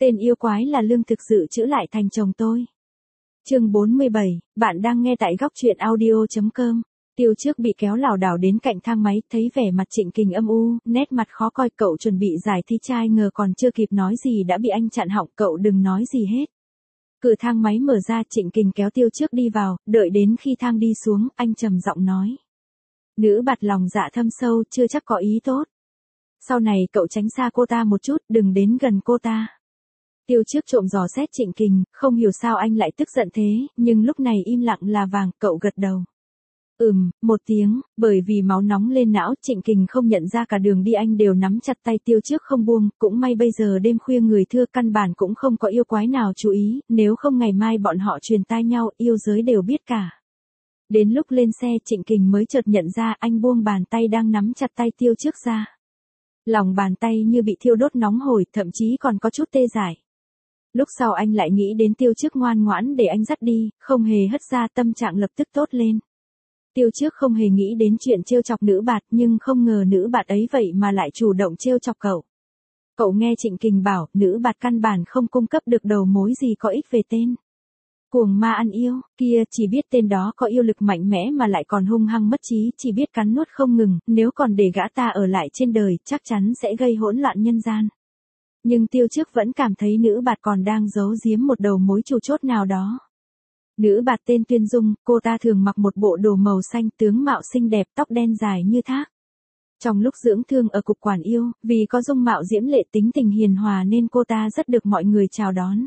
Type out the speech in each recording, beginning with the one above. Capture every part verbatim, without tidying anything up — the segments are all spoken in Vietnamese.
Tên yêu quái là lương thực dự trữ lại thành chồng tôi. Chương bốn mươi bảy, bạn đang nghe tại góc truyện audio chấm com. Tiêu Trước bị kéo lảo đảo đến cạnh thang máy, thấy vẻ mặt Trịnh Kình âm u, nét mặt khó coi, cậu chuẩn bị giải thi trai ngờ còn chưa kịp nói gì đã bị anh chặn họng, cậu đừng nói gì hết. Cửa thang máy mở ra, Trịnh Kình kéo Tiêu Trước đi vào, đợi đến khi thang đi xuống, anh trầm giọng nói. Nữ bạt lòng dạ thâm sâu, chưa chắc có ý tốt. Sau này cậu tránh xa cô ta một chút, đừng đến gần cô ta. Tiêu Trước trộm dò xét Trịnh Kình, không hiểu sao anh lại tức giận thế, nhưng lúc này im lặng là vàng, cậu gật đầu. Ừm, một tiếng, bởi vì máu nóng lên não, Trịnh Kình không nhận ra cả đường đi anh đều nắm chặt tay Tiêu Trước không buông, cũng may bây giờ đêm khuya người thưa, căn bản cũng không có yêu quái nào chú ý, nếu không ngày mai bọn họ truyền tai nhau, yêu giới đều biết cả. Đến lúc lên xe, Trịnh Kình mới chợt nhận ra anh buông bàn tay đang nắm chặt tay Tiêu Trước ra. Lòng bàn tay như bị thiêu đốt nóng hổi, thậm chí còn có chút tê dại. Lúc sau anh lại nghĩ đến Tiêu Trước ngoan ngoãn để anh dắt đi, không hề hất ra, tâm trạng lập tức tốt lên. Tiêu Trước không hề nghĩ đến chuyện trêu chọc nữ bạt, nhưng không ngờ nữ bạt ấy vậy mà lại chủ động trêu chọc cậu. Cậu nghe Trịnh Kình bảo, nữ bạt căn bản không cung cấp được đầu mối gì có ích về tên. Cuồng ma ăn yêu, kia chỉ biết tên đó có yêu lực mạnh mẽ mà lại còn hung hăng mất trí, chỉ biết cắn nuốt không ngừng, nếu còn để gã ta ở lại trên đời, chắc chắn sẽ gây hỗn loạn nhân gian. Nhưng Tiêu Trước vẫn cảm thấy nữ bạt còn đang giấu giếm một đầu mối chủ chốt nào đó. Nữ bạt tên Tuyên Dung, cô ta thường mặc một bộ đồ màu xanh, tướng mạo xinh đẹp, tóc đen dài như thác. Trong lúc dưỡng thương ở cục quản yêu, vì có dung mạo diễm lệ, tính tình hiền hòa nên cô ta rất được mọi người chào đón.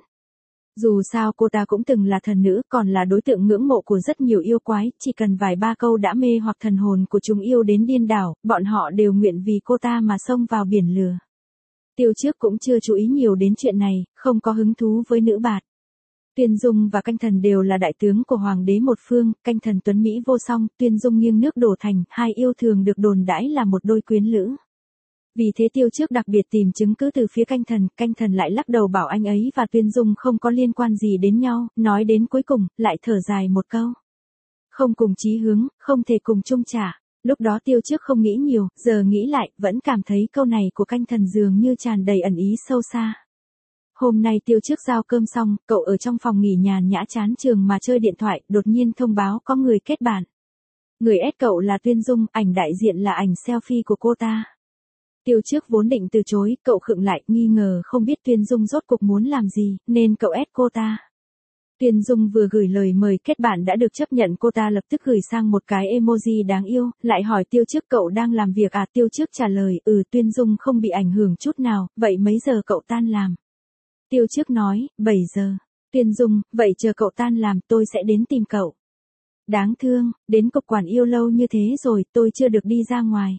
Dù sao cô ta cũng từng là thần nữ, còn là đối tượng ngưỡng mộ của rất nhiều yêu quái, chỉ cần vài ba câu đã mê hoặc thần hồn của chúng yêu đến điên đảo, bọn họ đều nguyện vì cô ta mà xông vào biển lửa. Tiêu Trước cũng chưa chú ý nhiều đến chuyện này, không có hứng thú với nữ bạt. Tuyên Dung và Canh Thần đều là đại tướng của hoàng đế một phương, Canh Thần tuấn mỹ vô song, Tuyên Dung nghiêng nước đổ thành, hai yêu thường được đồn đãi là một đôi quyến lữ. Vì thế Tiêu Trước đặc biệt tìm chứng cứ từ phía Canh Thần, Canh Thần lại lắc đầu bảo anh ấy và Tuyên Dung không có liên quan gì đến nhau, nói đến cuối cùng, lại thở dài một câu. Không cùng chí hướng, không thể cùng chung trả. Lúc đó Tiêu Trước không nghĩ nhiều, giờ nghĩ lại, vẫn cảm thấy câu này của Canh Thần dường như tràn đầy ẩn ý sâu xa. Hôm nay Tiêu Trước giao cơm xong, cậu ở trong phòng nghỉ nhàn nhã chán trường mà chơi điện thoại, đột nhiên thông báo có người kết bạn. Người ép cậu là Tuyên Dung, ảnh đại diện là ảnh selfie của cô ta. Tiêu Trước vốn định từ chối, cậu khựng lại, nghi ngờ không biết Tuyên Dung rốt cuộc muốn làm gì, nên cậu ép cô ta. Tuyên Dung vừa gửi lời mời kết bạn đã được chấp nhận, cô ta lập tức gửi sang một cái emoji đáng yêu, lại hỏi Tiêu Trước cậu đang làm việc à, Tiêu Trước trả lời, ừ. Tuyên Dung không bị ảnh hưởng chút nào, vậy mấy giờ cậu tan làm? Tiêu Trước nói, bảy giờ. Tuyên Dung, vậy chờ cậu tan làm tôi sẽ đến tìm cậu. Đáng thương, đến cục quản yêu lâu như thế rồi, tôi chưa được đi ra ngoài.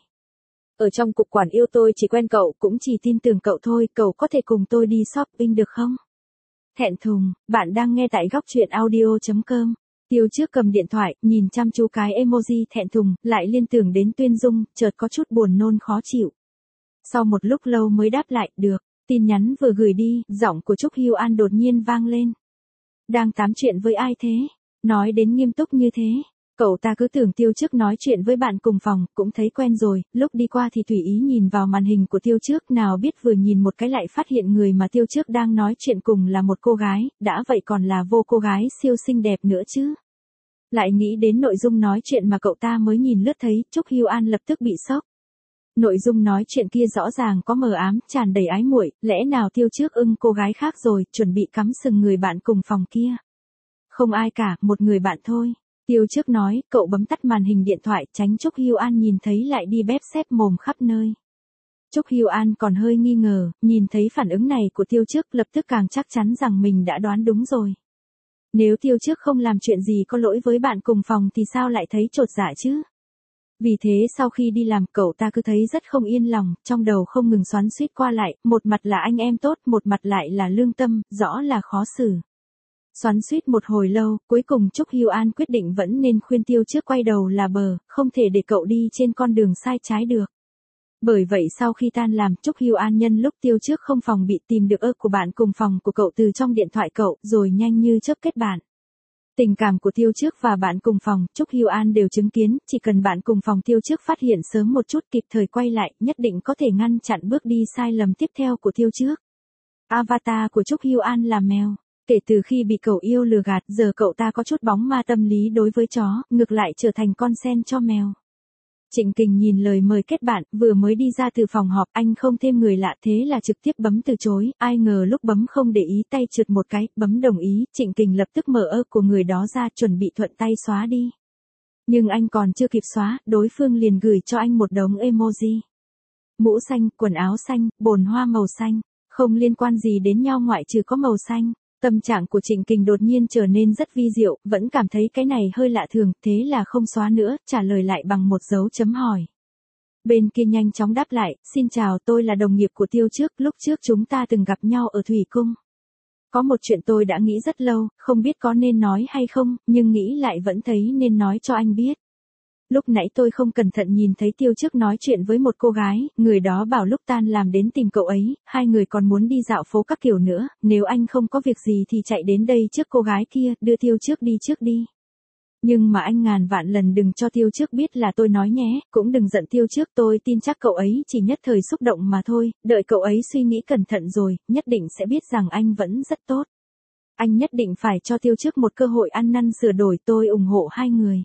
Ở trong cục quản yêu tôi chỉ quen cậu, cũng chỉ tin tưởng cậu thôi, cậu có thể cùng tôi đi shopping được không? Thẹn thùng, bạn đang nghe tại góc truyện audio chấm com. Tiêu Trước cầm điện thoại, nhìn chăm chú cái emoji thẹn thùng, lại liên tưởng đến Tuyên Dung, chợt có chút buồn nôn khó chịu. Sau một lúc lâu mới đáp lại, được. Tin nhắn vừa gửi đi, giọng của Trúc Hưu An đột nhiên vang lên. Đang tám chuyện với ai thế? Nói đến nghiêm túc như thế. Cậu ta cứ tưởng Tiêu Trước nói chuyện với bạn cùng phòng, cũng thấy quen rồi, lúc đi qua thì tùy ý nhìn vào màn hình của Tiêu Trước, nào biết vừa nhìn một cái lại phát hiện người mà Tiêu Trước đang nói chuyện cùng là một cô gái, đã vậy còn là vô cô gái siêu xinh đẹp nữa chứ. Lại nghĩ đến nội dung nói chuyện mà cậu ta mới nhìn lướt thấy, Trúc Hưu An lập tức bị sốc. Nội dung nói chuyện kia rõ ràng có mờ ám, tràn đầy ái muội, lẽ nào Tiêu Trước ưng cô gái khác rồi, chuẩn bị cắm sừng người bạn cùng phòng kia. Không ai cả, một người bạn thôi. Tiêu Trước nói, cậu bấm tắt màn hình điện thoại, tránh Trúc Hưu An nhìn thấy lại đi bép xép mồm khắp nơi. Trúc Hưu An còn hơi nghi ngờ, nhìn thấy phản ứng này của Tiêu Trước lập tức càng chắc chắn rằng mình đã đoán đúng rồi. Nếu Tiêu Trước không làm chuyện gì có lỗi với bạn cùng phòng thì sao lại thấy chột dạ chứ? Vì thế sau khi đi làm, cậu ta cứ thấy rất không yên lòng, trong đầu không ngừng xoắn xuýt qua lại, một mặt là anh em tốt, một mặt lại là lương tâm, rõ là khó xử. Xoắn xuýt một hồi lâu, cuối cùng Trúc Hưu An quyết định vẫn nên khuyên Tiêu Trước quay đầu là bờ, không thể để cậu đi trên con đường sai trái được. Bởi vậy sau khi tan làm, Trúc Hưu An nhân lúc Tiêu Trước không phòng bị tìm được ơ của bạn cùng phòng của cậu từ trong điện thoại cậu, rồi nhanh như chớp kết bạn. Tình cảm của Tiêu Trước và bạn cùng phòng, Trúc Hưu An đều chứng kiến, chỉ cần bạn cùng phòng Tiêu Trước phát hiện sớm một chút, kịp thời quay lại, nhất định có thể ngăn chặn bước đi sai lầm tiếp theo của Tiêu Trước. Avatar của Trúc Hưu An là mèo. Kể từ khi bị cậu yêu lừa gạt, giờ cậu ta có chút bóng ma tâm lý đối với chó, ngược lại trở thành con sen cho mèo. Trịnh Kình nhìn lời mời kết bạn, vừa mới đi ra từ phòng họp, anh không thêm người lạ thế là trực tiếp bấm từ chối, ai ngờ lúc bấm không để ý tay trượt một cái, bấm đồng ý, Trịnh Kình lập tức mở ơ của người đó ra chuẩn bị thuận tay xóa đi. Nhưng anh còn chưa kịp xóa, đối phương liền gửi cho anh một đống emoji. Mũ xanh, quần áo xanh, bồn hoa màu xanh, không liên quan gì đến nhau ngoại trừ có màu xanh. Tâm trạng của Trịnh Kình đột nhiên trở nên rất vi diệu, vẫn cảm thấy cái này hơi lạ thường, thế là không xóa nữa, trả lời lại bằng một dấu chấm hỏi. Bên kia nhanh chóng đáp lại, xin chào, tôi là đồng nghiệp của Tiêu Trước, lúc trước chúng ta từng gặp nhau ở Thủy Cung. Có một chuyện tôi đã nghĩ rất lâu, không biết có nên nói hay không, nhưng nghĩ lại vẫn thấy nên nói cho anh biết. Lúc nãy tôi không cẩn thận nhìn thấy Tiêu Trước nói chuyện với một cô gái, người đó bảo lúc tan làm đến tìm cậu ấy, hai người còn muốn đi dạo phố các kiểu nữa, nếu anh không có việc gì thì chạy đến đây trước cô gái kia, đưa Tiêu Trước đi trước đi. Nhưng mà anh ngàn vạn lần đừng cho Tiêu Trước biết là tôi nói nhé, cũng đừng giận Tiêu Trước, tôi tin chắc cậu ấy chỉ nhất thời xúc động mà thôi, đợi cậu ấy suy nghĩ cẩn thận rồi, nhất định sẽ biết rằng anh vẫn rất tốt. Anh nhất định phải cho Tiêu Trước một cơ hội ăn năn sửa đổi, tôi ủng hộ hai người.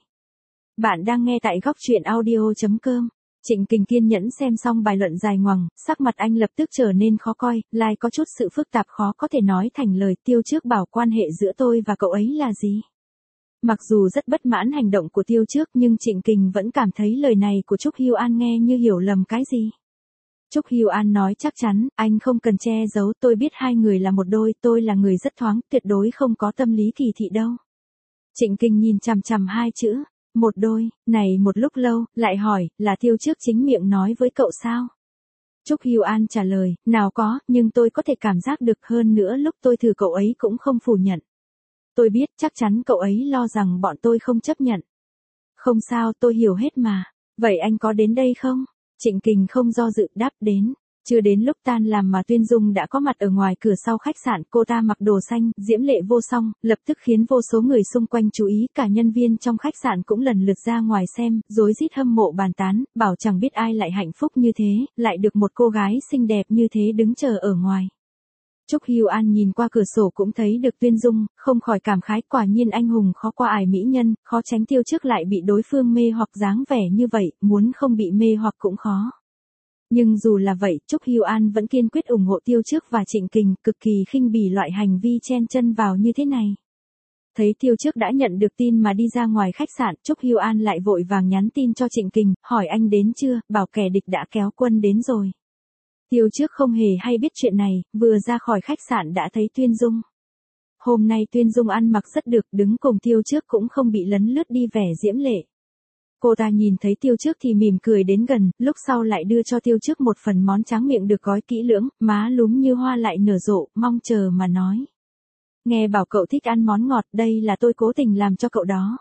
Bạn đang nghe tại góc truyện audio chấm com. Trịnh Kình kiên nhẫn xem xong bài luận dài ngoằng, sắc mặt anh lập tức trở nên khó coi, lại có chút sự phức tạp khó có thể nói thành lời. Tiêu Trước bảo quan hệ giữa tôi và cậu ấy là gì? Mặc dù rất bất mãn hành động của Tiêu Trước nhưng Trịnh Kình vẫn cảm thấy lời này của Trúc Hưu An nghe như hiểu lầm cái gì. Trúc Hưu An nói chắc chắn, anh không cần che giấu, tôi biết hai người là một đôi, tôi là người rất thoáng, tuyệt đối không có tâm lý kỳ thị đâu. Trịnh Kình nhìn chằm chằm hai chữ. Một đôi, này một lúc lâu, lại hỏi, là Tiêu Trước chính miệng nói với cậu sao? Trúc Hưu An trả lời, nào có, nhưng tôi có thể cảm giác được, hơn nữa lúc tôi thử cậu ấy cũng không phủ nhận. Tôi biết chắc chắn cậu ấy lo rằng bọn tôi không chấp nhận. Không sao, tôi hiểu hết mà. Vậy anh có đến đây không? Trịnh Kình không do dự đáp đến. Chưa đến lúc tan làm mà Tuyên Dung đã có mặt ở ngoài cửa sau khách sạn, cô ta mặc đồ xanh, diễm lệ vô song, lập tức khiến vô số người xung quanh chú ý, cả nhân viên trong khách sạn cũng lần lượt ra ngoài xem, rối rít hâm mộ bàn tán, bảo chẳng biết ai lại hạnh phúc như thế, lại được một cô gái xinh đẹp như thế đứng chờ ở ngoài. Trúc Hưu An nhìn qua cửa sổ cũng thấy được Tuyên Dung, không khỏi cảm khái, quả nhiên anh hùng khó qua ải mỹ nhân, khó tránh Tiêu Trước lại bị đối phương mê hoặc dáng vẻ như vậy, muốn không bị mê hoặc cũng khó. Nhưng dù là vậy, Trúc Hưu An vẫn kiên quyết ủng hộ Tiêu Trước và Trịnh Kình, cực kỳ khinh bỉ loại hành vi chen chân vào như thế này. Thấy Tiêu Trước đã nhận được tin mà đi ra ngoài khách sạn, Trúc Hưu An lại vội vàng nhắn tin cho Trịnh Kình, hỏi anh đến chưa, bảo kẻ địch đã kéo quân đến rồi. Tiêu Trước không hề hay biết chuyện này, vừa ra khỏi khách sạn đã thấy Tuyên Dung. Hôm nay Tuyên Dung ăn mặc rất được, đứng cùng Tiêu Trước cũng không bị lấn lướt đi vẻ diễm lệ. Cô ta nhìn thấy Tiêu Trước thì mỉm cười đến gần, lúc sau lại đưa cho Tiêu Trước một phần món tráng miệng được gói kỹ lưỡng, má lúm như hoa lại nở rộ, mong chờ mà nói. Nghe bảo cậu thích ăn món ngọt, đây là tôi cố tình làm cho cậu đó.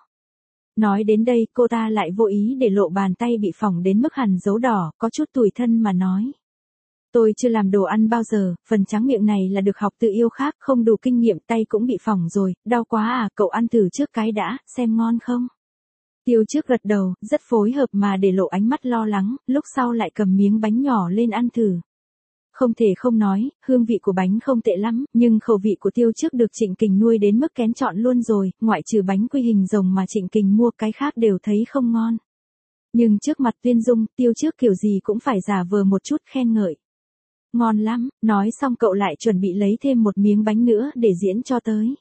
Nói đến đây, cô ta lại vô ý để lộ bàn tay bị phỏng đến mức hằn dấu đỏ, có chút tủi thân mà nói. Tôi chưa làm đồ ăn bao giờ, phần tráng miệng này là được học tự yêu khác, không đủ kinh nghiệm, tay cũng bị phỏng rồi, đau quá à, cậu ăn thử trước cái đã, xem ngon không? Tiêu Trước gật đầu, rất phối hợp mà để lộ ánh mắt lo lắng, lúc sau lại cầm miếng bánh nhỏ lên ăn thử. Không thể không nói, hương vị của bánh không tệ lắm, nhưng khẩu vị của Tiêu Trước được Trịnh Kình nuôi đến mức kén chọn luôn rồi, ngoại trừ bánh quy hình rồng mà Trịnh Kình mua, cái khác đều thấy không ngon. Nhưng trước mặt Tuyên Dung, Tiêu Trước kiểu gì cũng phải giả vờ một chút khen ngợi. Ngon lắm, nói xong cậu lại chuẩn bị lấy thêm một miếng bánh nữa để diễn cho tới.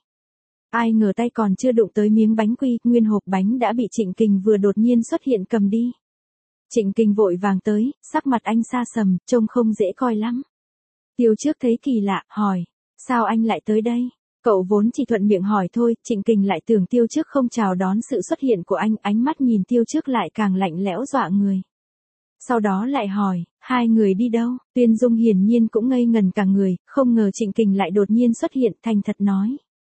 Ai ngờ tay còn chưa đụng tới miếng bánh quy, nguyên hộp bánh đã bị Trịnh Kình vừa đột nhiên xuất hiện cầm đi. Trịnh Kình vội vàng tới, sắc mặt anh xa sầm, trông không dễ coi lắm. Tiêu Trước thấy kỳ lạ, hỏi, sao anh lại tới đây? Cậu vốn chỉ thuận miệng hỏi thôi, Trịnh Kình lại tưởng Tiêu Trước không chào đón sự xuất hiện của anh, ánh mắt nhìn Tiêu Trước lại càng lạnh lẽo dọa người. Sau đó lại hỏi, hai người đi đâu? Tuyên Dung hiển nhiên cũng ngây ngần cả người, không ngờ Trịnh Kình lại đột nhiên xuất hiện, thành thật nói.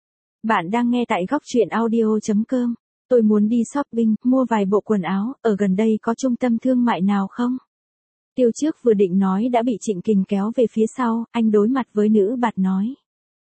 Bạn đang nghe tại góc truyện audio chấm com. Tôi muốn đi shopping, mua vài bộ quần áo, ở gần đây có trung tâm thương mại nào không? Tiêu Trước vừa định nói đã bị Trịnh Kình kéo về phía sau, anh đối mặt với nữ bạt nói.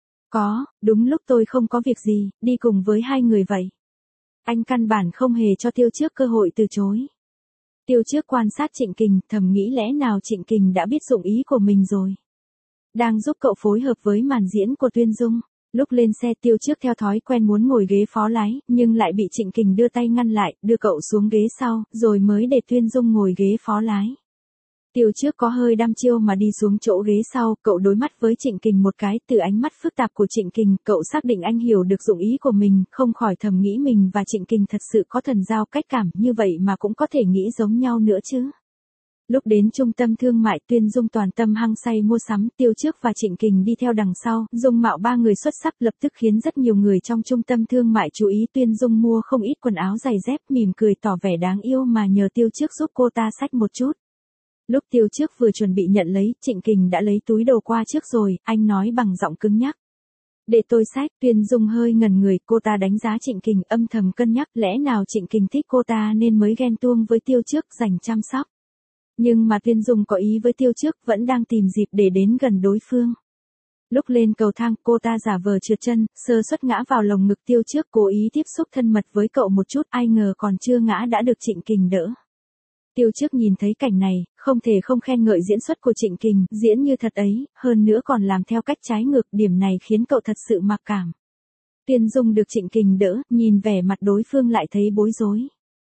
Có, đúng lúc tôi không có việc gì, đi cùng với hai người vậy. Anh căn bản không hề cho Tiêu Trước cơ hội từ chối. Tiêu Trước quan sát Trịnh Kình, thầm nghĩ lẽ nào Trịnh Kình đã biết dụng ý của mình rồi. đang giúp cậu phối hợp với màn diễn của Tuyên Dung. Lúc lên xe Tiêu Trước theo thói quen muốn ngồi ghế phó lái, nhưng lại bị Trịnh Kình đưa tay ngăn lại, đưa cậu xuống ghế sau, rồi mới để Tuyên Dung ngồi ghế phó lái. Tiêu Trước có hơi đăm chiêu mà đi xuống chỗ ghế sau, cậu đối mắt với Trịnh Kình một cái, từ ánh mắt phức tạp của Trịnh Kình, cậu xác định anh hiểu được dụng ý của mình, không khỏi thầm nghĩ mình và Trịnh Kình thật sự có thần giao cách cảm, như vậy mà cũng có thể nghĩ giống nhau nữa chứ. Lúc đến trung tâm thương mại, Tuyên Dung toàn tâm hăng say mua sắm, Tiêu Trước và Trịnh Kình đi theo đằng sau, dung mạo ba người xuất sắc lập tức khiến rất nhiều người trong trung tâm thương mại chú ý. Tuyên Dung mua không ít quần áo giày dép, mỉm cười tỏ vẻ đáng yêu mà nhờ Tiêu Trước giúp cô ta xách một chút. Lúc Tiêu Trước vừa chuẩn bị nhận lấy, Trịnh Kình đã lấy túi đồ qua trước rồi, anh nói bằng giọng cứng nhắc. Để tôi xách. Tuyên Dung hơi ngẩn người, cô ta đánh giá Trịnh Kình, âm thầm cân nhắc lẽ nào Trịnh Kình thích cô ta nên mới ghen tuông với Tiêu Trước dành chăm sóc. Nhưng mà Tuyên Dung có ý với Tiêu Trước, vẫn đang tìm dịp để đến gần đối phương. Lúc lên cầu thang, cô ta giả vờ trượt chân, sơ suất ngã vào lồng ngực Tiêu Trước, cố ý tiếp xúc thân mật với cậu một chút, ai ngờ còn chưa ngã đã được Trịnh Kình đỡ. Tiêu Trước nhìn thấy cảnh này, không thể không khen ngợi diễn xuất của Trịnh Kình, diễn như thật ấy, hơn nữa còn làm theo cách trái ngược, điểm này khiến cậu thật sự mặc cảm. Tuyên Dung được Trịnh Kình đỡ, nhìn vẻ mặt đối phương lại thấy bối rối.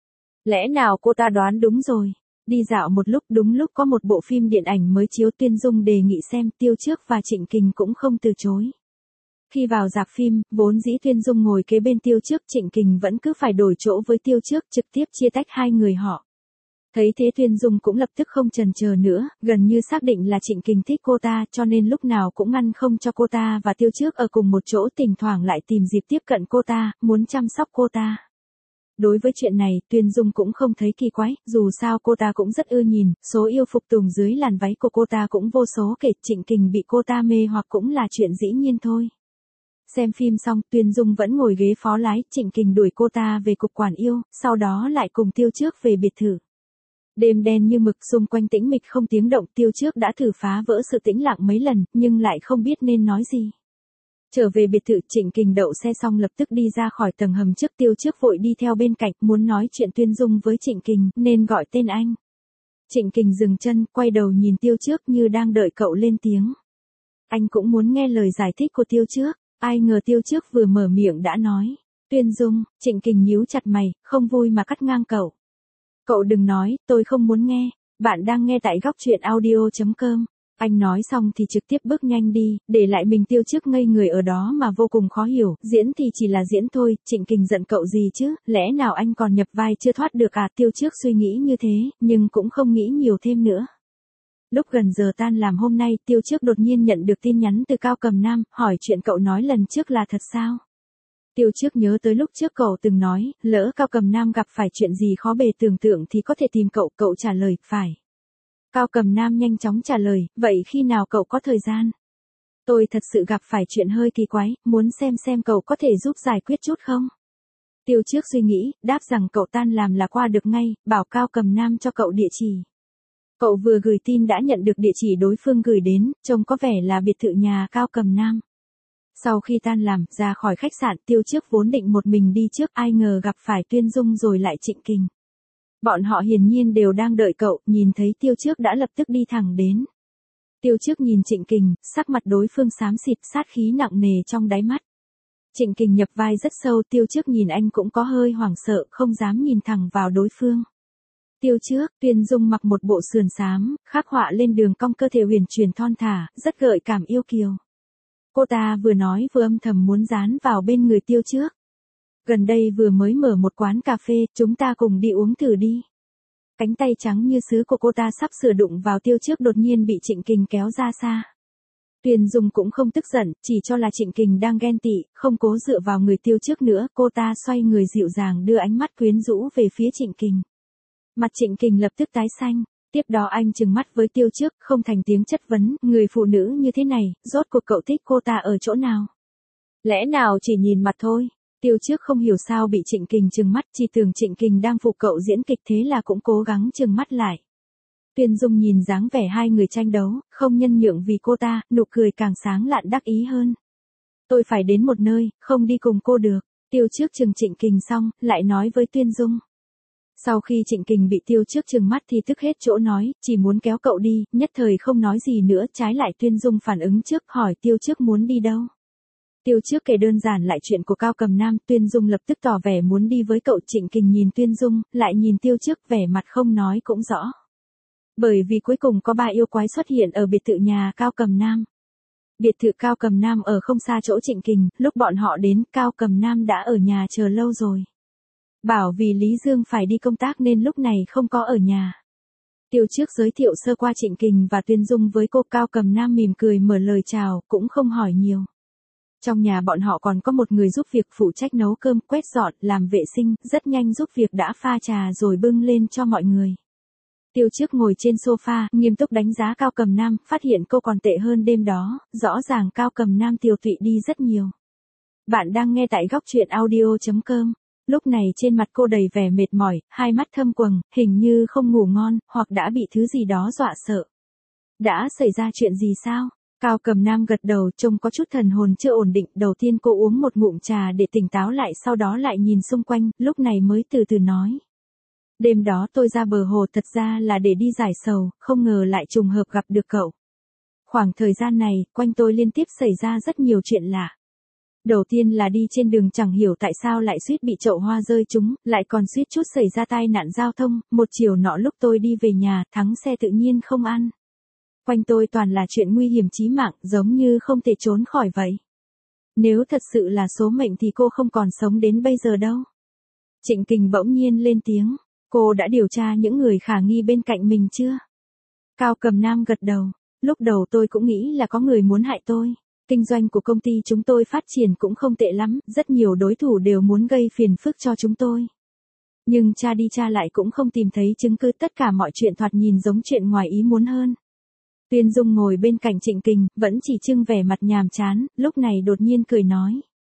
Lẽ nào cô ta đoán đúng rồi? Đi dạo một lúc, đúng lúc có một bộ phim điện ảnh mới chiếu, Tuyên Dung đề nghị xem, Tiêu Trước và Trịnh Kình cũng không từ chối. Khi vào rạp phim, vốn dĩ Tuyên Dung ngồi kế bên Tiêu Trước, Trịnh Kình vẫn cứ phải đổi chỗ với Tiêu Trước, trực tiếp chia tách hai người họ. Thấy thế Tuyên Dung cũng lập tức không chần chờ nữa, gần như xác định là Trịnh Kình thích cô ta, cho nên lúc nào cũng ngăn không cho cô ta và Tiêu Trước ở cùng một chỗ, thỉnh thoảng lại tìm dịp tiếp cận cô ta, muốn chăm sóc cô ta. Đối với chuyện này, Tuyên Dung cũng không thấy kỳ quái, dù sao cô ta cũng rất ưa nhìn, số yêu phục tùng dưới làn váy của cô ta cũng vô số kể, Trịnh Kình bị cô ta mê hoặc cũng là chuyện dĩ nhiên thôi. Xem phim xong, Tuyên Dung vẫn ngồi ghế phó lái, Trịnh Kình đuổi cô ta về cục quản yêu, sau đó lại cùng Tiêu Trước về biệt thự. Đêm đen như mực, xung quanh tĩnh mịch không tiếng động, Tiêu Trước đã thử phá vỡ sự tĩnh lặng mấy lần, nhưng lại không biết nên nói gì. Trở về biệt thự, Trịnh Kình đậu xe xong lập tức đi ra khỏi tầng hầm trước, Tiêu Trước vội đi theo bên cạnh, muốn nói chuyện Tuyên Dung với Trịnh Kình, nên gọi tên anh. Trịnh Kình dừng chân, quay đầu nhìn Tiêu Trước như đang đợi cậu lên tiếng. Anh cũng muốn nghe lời giải thích của Tiêu Trước, ai ngờ Tiêu Trước vừa mở miệng đã nói. Tuyên Dung. Trịnh Kình nhíu chặt mày, không vui mà cắt ngang cậu. Cậu đừng nói, tôi không muốn nghe, bạn đang nghe tại góc truyện audio chấm com. Anh nói xong thì trực tiếp bước nhanh đi, để lại mình Tiêu Trước ngây người ở đó mà vô cùng khó hiểu, diễn thì chỉ là diễn thôi, Trịnh Kình giận cậu gì chứ, lẽ nào anh còn nhập vai chưa thoát được à? Tiêu Trước suy nghĩ như thế, nhưng cũng không nghĩ nhiều thêm nữa. Lúc gần giờ tan làm hôm nay, Tiêu Trước đột nhiên nhận được tin nhắn từ Cao Cầm Nam, hỏi chuyện cậu nói lần trước là thật sao? Tiêu Trước nhớ tới lúc trước cậu từng nói, lỡ Cao Cầm Nam gặp phải chuyện gì khó bề tưởng tượng thì có thể tìm cậu, cậu trả lời, phải. Cao Cầm Nam nhanh chóng trả lời, vậy khi nào cậu có thời gian? Tôi thật sự gặp phải chuyện hơi kỳ quái, muốn xem xem cậu có thể giúp giải quyết chút không? Tiêu Trước suy nghĩ, đáp rằng cậu tan làm là qua được ngay, bảo Cao Cầm Nam cho cậu địa chỉ. Cậu vừa gửi tin đã nhận được địa chỉ đối phương gửi đến, trông có vẻ là biệt thự nhà Cao Cầm Nam. Sau khi tan làm, ra khỏi khách sạn, Tiêu Trước vốn định một mình đi trước, ai ngờ gặp phải Tuyên Dung rồi lại Trịnh Kình. Bọn họ hiển nhiên đều đang đợi cậu, nhìn thấy Tiêu Trước đã lập tức đi thẳng đến. Tiêu Trước nhìn Trịnh Kình, sắc mặt đối phương xám xịt, sát khí nặng nề trong đáy mắt. Trịnh Kình nhập vai rất sâu, Tiêu Trước nhìn anh cũng có hơi hoảng sợ, không dám nhìn thẳng vào đối phương. Tiêu Trước, Tuyên Dung mặc một bộ sườn xám, khắc họa lên đường cong cơ thể huyền chuyển thon thả, rất gợi cảm yêu kiều. Cô ta vừa nói vừa âm thầm muốn dán vào bên người Tiêu Trước. Gần đây vừa mới mở một quán cà phê, chúng ta cùng đi uống thử đi. Cánh tay trắng như sứ của cô ta sắp sửa đụng vào Tiêu Trước đột nhiên bị Trịnh Kình kéo ra xa. Tuyên Dung cũng không tức giận, chỉ cho là Trịnh Kình đang ghen tị, không cố dựa vào người Tiêu Trước nữa, cô ta xoay người dịu dàng đưa ánh mắt quyến rũ về phía Trịnh Kình. Mặt Trịnh Kình lập tức tái xanh, tiếp đó anh trừng mắt với Tiêu Trước, không thành tiếng chất vấn, người phụ nữ như thế này, rốt cuộc cậu thích cô ta ở chỗ nào? Lẽ nào chỉ nhìn mặt thôi? Tiêu Trước không hiểu sao bị Trịnh Kình trừng mắt, chỉ tưởng Trịnh Kình đang phục cậu diễn kịch thế là cũng cố gắng trừng mắt lại. Tuyên Dung nhìn dáng vẻ hai người tranh đấu, không nhân nhượng vì cô ta, nụ cười càng sáng lạn đắc ý hơn. Tôi phải đến một nơi, không đi cùng cô được. Tiêu Trước trừng Trịnh Kình xong, lại nói với Tuyên Dung. Sau khi Trịnh Kình bị Tiêu Trước trừng mắt thì tức hết chỗ nói, chỉ muốn kéo cậu đi, nhất thời không nói gì nữa, trái lại Tuyên Dung phản ứng trước hỏi Tiêu Trước muốn đi đâu. Tiêu Trước kể đơn giản lại chuyện của Cao Cầm Nam, Tuyên Dung lập tức tỏ vẻ muốn đi với cậu. Trịnh Kình nhìn Tuyên Dung, lại nhìn Tiêu Trước, vẻ mặt không nói cũng rõ. Bởi vì cuối cùng có ba yêu quái xuất hiện ở biệt thự nhà Cao Cầm Nam. Biệt thự Cao Cầm Nam ở không xa chỗ Trịnh Kình, lúc bọn họ đến, Cao Cầm Nam đã ở nhà chờ lâu rồi. Bảo vì Lý Dương phải đi công tác nên lúc này không có ở nhà. Tiêu Trước giới thiệu sơ qua Trịnh Kình và Tuyên Dung với cô. Cao Cầm Nam mỉm cười mở lời chào, cũng không hỏi nhiều. Trong nhà bọn họ còn có một người giúp việc phụ trách nấu cơm, quét dọn, làm vệ sinh, rất nhanh giúp việc đã pha trà rồi bưng lên cho mọi người. Tiêu Trước ngồi trên sofa, nghiêm túc đánh giá Cao Cầm Nam, phát hiện cô còn tệ hơn đêm đó, rõ ràng Cao Cầm Nam tiều tụy đi rất nhiều. Bạn đang nghe tại góc truyện audio chấm com. Lúc này trên mặt cô đầy vẻ mệt mỏi, hai mắt thâm quầng, hình như không ngủ ngon, hoặc đã bị thứ gì đó dọa sợ. Đã xảy ra chuyện gì sao? Cao Cầm Nam gật đầu, trông có chút thần hồn chưa ổn định. Đầu tiên cô uống một ngụm trà để tỉnh táo lại, sau đó lại nhìn xung quanh, lúc này mới từ từ nói. Đêm đó tôi ra bờ hồ thật ra là để đi giải sầu, không ngờ lại trùng hợp gặp được cậu. Khoảng thời gian này, quanh tôi liên tiếp xảy ra rất nhiều chuyện lạ. Đầu tiên là đi trên đường chẳng hiểu tại sao lại suýt bị chậu hoa rơi trúng, lại còn suýt chút xảy ra tai nạn giao thông. Một chiều nọ lúc tôi đi về nhà, thắng xe tự nhiên không ăn. Quanh tôi toàn là chuyện nguy hiểm chí mạng, giống như không thể trốn khỏi vậy. Nếu thật sự là số mệnh thì cô không còn sống đến bây giờ đâu. Trịnh Kình bỗng nhiên lên tiếng. Cô đã điều tra những người khả nghi bên cạnh mình chưa? Cao Cầm Nam gật đầu. Lúc đầu tôi cũng nghĩ là có người muốn hại tôi. Kinh doanh của công ty chúng tôi phát triển cũng không tệ lắm, rất nhiều đối thủ đều muốn gây phiền phức cho chúng tôi. Nhưng tra đi tra lại cũng không tìm thấy chứng cứ, tất cả mọi chuyện thoạt nhìn giống chuyện ngoài ý muốn hơn. Tuyên Dung ngồi bên cạnh Trịnh Kình, vẫn chỉ trưng vẻ mặt nhàm chán, lúc này đột nhiên cười nói.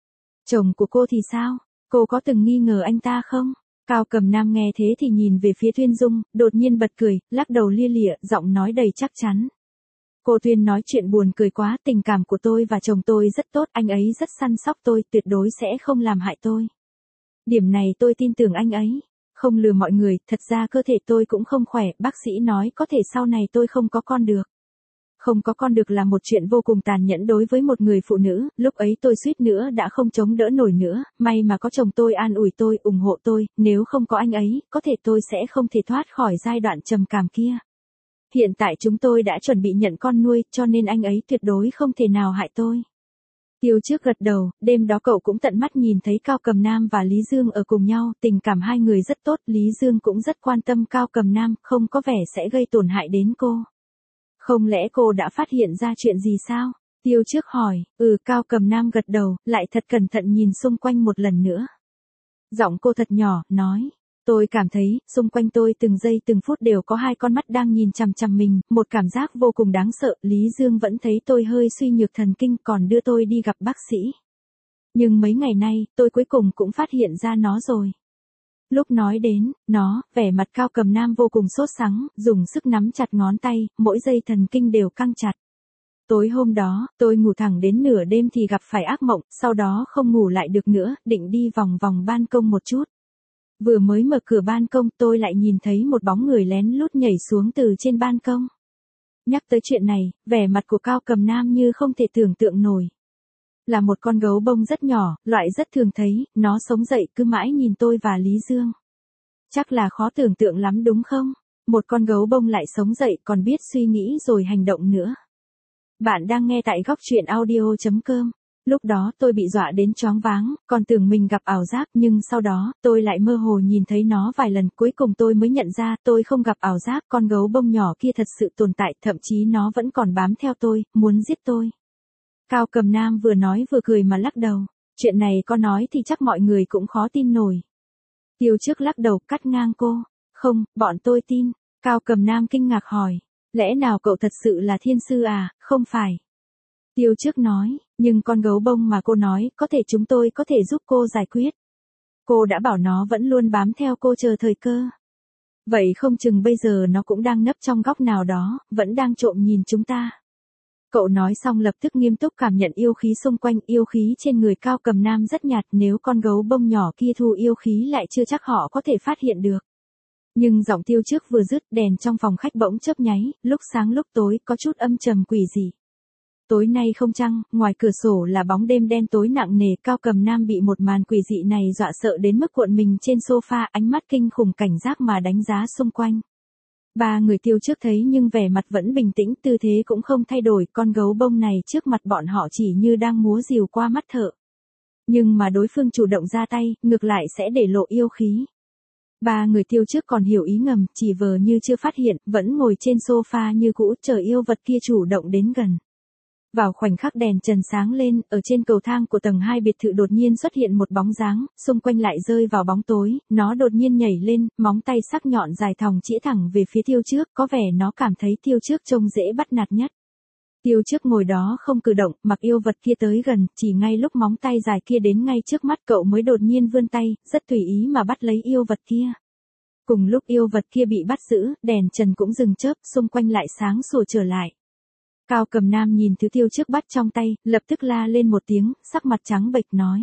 Chồng của cô thì sao? Cô có từng nghi ngờ anh ta không? Cao Cầm Nam nghe thế thì nhìn về phía Tuyên Dung, đột nhiên bật cười, lắc đầu lia lịa, giọng nói đầy chắc chắn. Cô Tuyên nói chuyện buồn cười quá, tình cảm của tôi và chồng tôi rất tốt, anh ấy rất săn sóc tôi, tuyệt đối sẽ không làm hại tôi. Điểm này tôi tin tưởng anh ấy. Không lừa mọi người, thật ra cơ thể tôi cũng không khỏe, bác sĩ nói có thể sau này tôi không có con được. Không có con được là một chuyện vô cùng tàn nhẫn đối với một người phụ nữ, lúc ấy tôi suýt nữa đã không chống đỡ nổi nữa, may mà có chồng tôi an ủi tôi, ủng hộ tôi, nếu không có anh ấy, có thể tôi sẽ không thể thoát khỏi giai đoạn trầm cảm kia. Hiện tại chúng tôi đã chuẩn bị nhận con nuôi, cho nên anh ấy tuyệt đối không thể nào hại tôi. Tiêu Trước gật đầu, đêm đó cậu cũng tận mắt nhìn thấy Cao Cầm Nam và Lý Dương ở cùng nhau, tình cảm hai người rất tốt, Lý Dương cũng rất quan tâm Cao Cầm Nam, không có vẻ sẽ gây tổn hại đến cô. Không lẽ cô đã phát hiện ra chuyện gì sao? Tiêu Trước hỏi. Ừ, Cao Cầm Nam gật đầu, lại thật cẩn thận nhìn xung quanh một lần nữa. Giọng cô thật nhỏ, nói. Tôi cảm thấy, xung quanh tôi từng giây từng phút đều có hai con mắt đang nhìn chằm chằm mình, một cảm giác vô cùng đáng sợ. Lý Dương vẫn thấy tôi hơi suy nhược thần kinh, còn đưa tôi đi gặp bác sĩ. Nhưng mấy ngày nay, tôi cuối cùng cũng phát hiện ra nó rồi. Lúc nói đến, nó, vẻ mặt Cao Cầm Nam vô cùng sốt sắng, dùng sức nắm chặt ngón tay, mỗi dây thần kinh đều căng chặt. Tối hôm đó, tôi ngủ thẳng đến nửa đêm thì gặp phải ác mộng, sau đó không ngủ lại được nữa, định đi vòng vòng ban công một chút. Vừa mới mở cửa ban công tôi lại nhìn thấy một bóng người lén lút nhảy xuống từ trên ban công. Nhắc tới chuyện này, vẻ mặt của Cao Cầm Nam như không thể tưởng tượng nổi. Là một con gấu bông rất nhỏ, loại rất thường thấy, nó sống dậy cứ mãi nhìn tôi và Lý Dương. Chắc là khó tưởng tượng lắm đúng không? Một con gấu bông lại sống dậy còn biết suy nghĩ rồi hành động nữa. Bạn đang nghe tại góc truyện audio chấm com. Lúc đó tôi bị dọa đến choáng váng, còn tưởng mình gặp ảo giác, nhưng sau đó, tôi lại mơ hồ nhìn thấy nó vài lần, cuối cùng tôi mới nhận ra tôi không gặp ảo giác, con gấu bông nhỏ kia thật sự tồn tại, thậm chí nó vẫn còn bám theo tôi, muốn giết tôi. Cao Cầm Nam vừa nói vừa cười mà lắc đầu, chuyện này có nói thì chắc mọi người cũng khó tin nổi. Tiêu Trước lắc đầu cắt ngang cô, không, bọn tôi tin. Cao Cầm Nam kinh ngạc hỏi, lẽ nào cậu thật sự là thiên sư à, không phải. Tiêu Trước nói, nhưng con gấu bông mà cô nói, có thể chúng tôi có thể giúp cô giải quyết. Cô đã bảo nó vẫn luôn bám theo cô chờ thời cơ. Vậy không chừng bây giờ nó cũng đang nấp trong góc nào đó, vẫn đang trộm nhìn chúng ta. Cậu nói xong lập tức nghiêm túc cảm nhận yêu khí xung quanh, yêu khí trên người Cao Cầm Nam rất nhạt, nếu con gấu bông nhỏ kia thu yêu khí lại chưa chắc họ có thể phát hiện được. Nhưng giọng Tiêu Trước vừa dứt, đèn trong phòng khách bỗng chớp nháy, lúc sáng lúc tối, có chút âm trầm quỷ dị. Tối nay không trăng, ngoài cửa sổ là bóng đêm đen tối nặng nề, Cao Cầm Nam bị một màn quỷ dị này dọa sợ đến mức cuộn mình trên sofa, ánh mắt kinh khủng cảnh giác mà đánh giá xung quanh. Ba người Tiêu Trước thấy nhưng vẻ mặt vẫn bình tĩnh, tư thế cũng không thay đổi, con gấu bông này trước mặt bọn họ chỉ như đang múa rìu qua mắt thợ. Nhưng mà đối phương chủ động ra tay, ngược lại sẽ để lộ yêu khí. Ba người Tiêu Trước còn hiểu ý ngầm, chỉ vờ như chưa phát hiện, vẫn ngồi trên sofa như cũ, chờ yêu vật kia chủ động đến gần. Vào khoảnh khắc đèn trần sáng lên, ở trên cầu thang của tầng hai biệt thự đột nhiên xuất hiện một bóng dáng, xung quanh lại rơi vào bóng tối, nó đột nhiên nhảy lên, móng tay sắc nhọn dài thòng chĩa thẳng về phía Tiêu Trước, có vẻ nó cảm thấy Tiêu Trước trông dễ bắt nạt nhất. Tiêu Trước ngồi đó không cử động, mặc yêu vật kia tới gần, chỉ ngay lúc móng tay dài kia đến ngay trước mắt cậu mới đột nhiên vươn tay, rất tùy ý mà bắt lấy yêu vật kia. Cùng lúc yêu vật kia bị bắt giữ, đèn trần cũng dừng chớp, xung quanh lại sáng sủa trở lại. Cao Cầm Nam nhìn thứ Tiêu Trước bắt trong tay, lập tức la lên một tiếng, sắc mặt trắng bệch nói.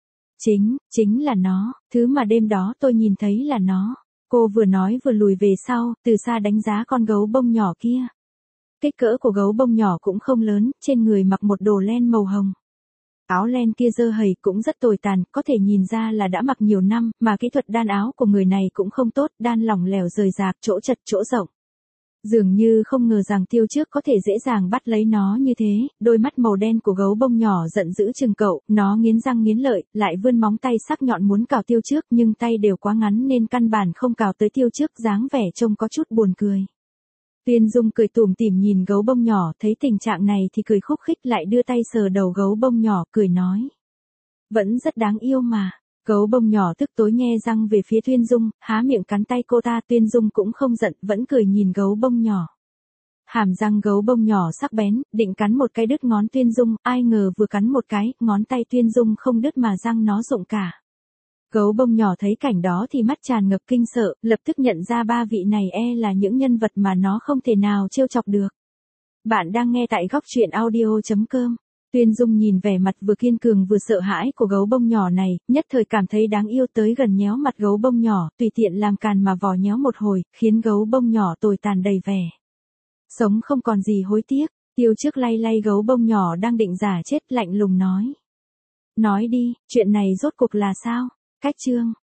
Chính, chính là nó, thứ mà đêm đó tôi nhìn thấy là nó. Cô vừa nói vừa lùi về sau, từ xa đánh giá con gấu bông nhỏ kia. Kích cỡ của gấu bông nhỏ cũng không lớn, trên người mặc một đồ len màu hồng. Áo len kia dơ hầy cũng rất tồi tàn, có thể nhìn ra là đã mặc nhiều năm, mà kỹ thuật đan áo của người này cũng không tốt, đan lỏng lẻo rời rạc, chỗ chật chỗ rộng. Dường như không ngờ rằng Tiêu Trước có thể dễ dàng bắt lấy nó như thế, đôi mắt màu đen của gấu bông nhỏ giận dữ chừng cậu, nó nghiến răng nghiến lợi, lại vươn móng tay sắc nhọn muốn cào Tiêu Trước nhưng tay đều quá ngắn nên căn bản không cào tới Tiêu Trước, dáng vẻ trông có chút buồn cười. Tuyên Dung cười tủm tỉm nhìn gấu bông nhỏ, thấy tình trạng này thì cười khúc khích, lại đưa tay sờ đầu gấu bông nhỏ, cười nói. Vẫn rất đáng yêu mà. Gấu bông nhỏ tức tối nhe răng về phía Tuyên Dung, há miệng cắn tay cô ta, Tuyên Dung cũng không giận, vẫn cười nhìn gấu bông nhỏ. Hàm răng gấu bông nhỏ sắc bén, định cắn một cái đứt ngón Tuyên Dung, ai ngờ vừa cắn một cái, ngón tay Tuyên Dung không đứt mà răng nó rụng cả. Gấu bông nhỏ thấy cảnh đó thì mắt tràn ngập kinh sợ, lập tức nhận ra ba vị này e là những nhân vật mà nó không thể nào trêu chọc được. Bạn đang nghe tại góc truyện audio chấm com. Tuyên Dung nhìn vẻ mặt vừa kiên cường vừa sợ hãi của gấu bông nhỏ này, nhất thời cảm thấy đáng yêu, tới gần nhéo mặt gấu bông nhỏ, tùy tiện làm càn mà vò nhéo một hồi, khiến gấu bông nhỏ tồi tàn đầy vẻ. Sống không còn gì hối tiếc, Tiêu Trước lay lay gấu bông nhỏ đang định giả chết, lạnh lùng nói. Nói đi, chuyện này rốt cuộc là sao? Cách chương.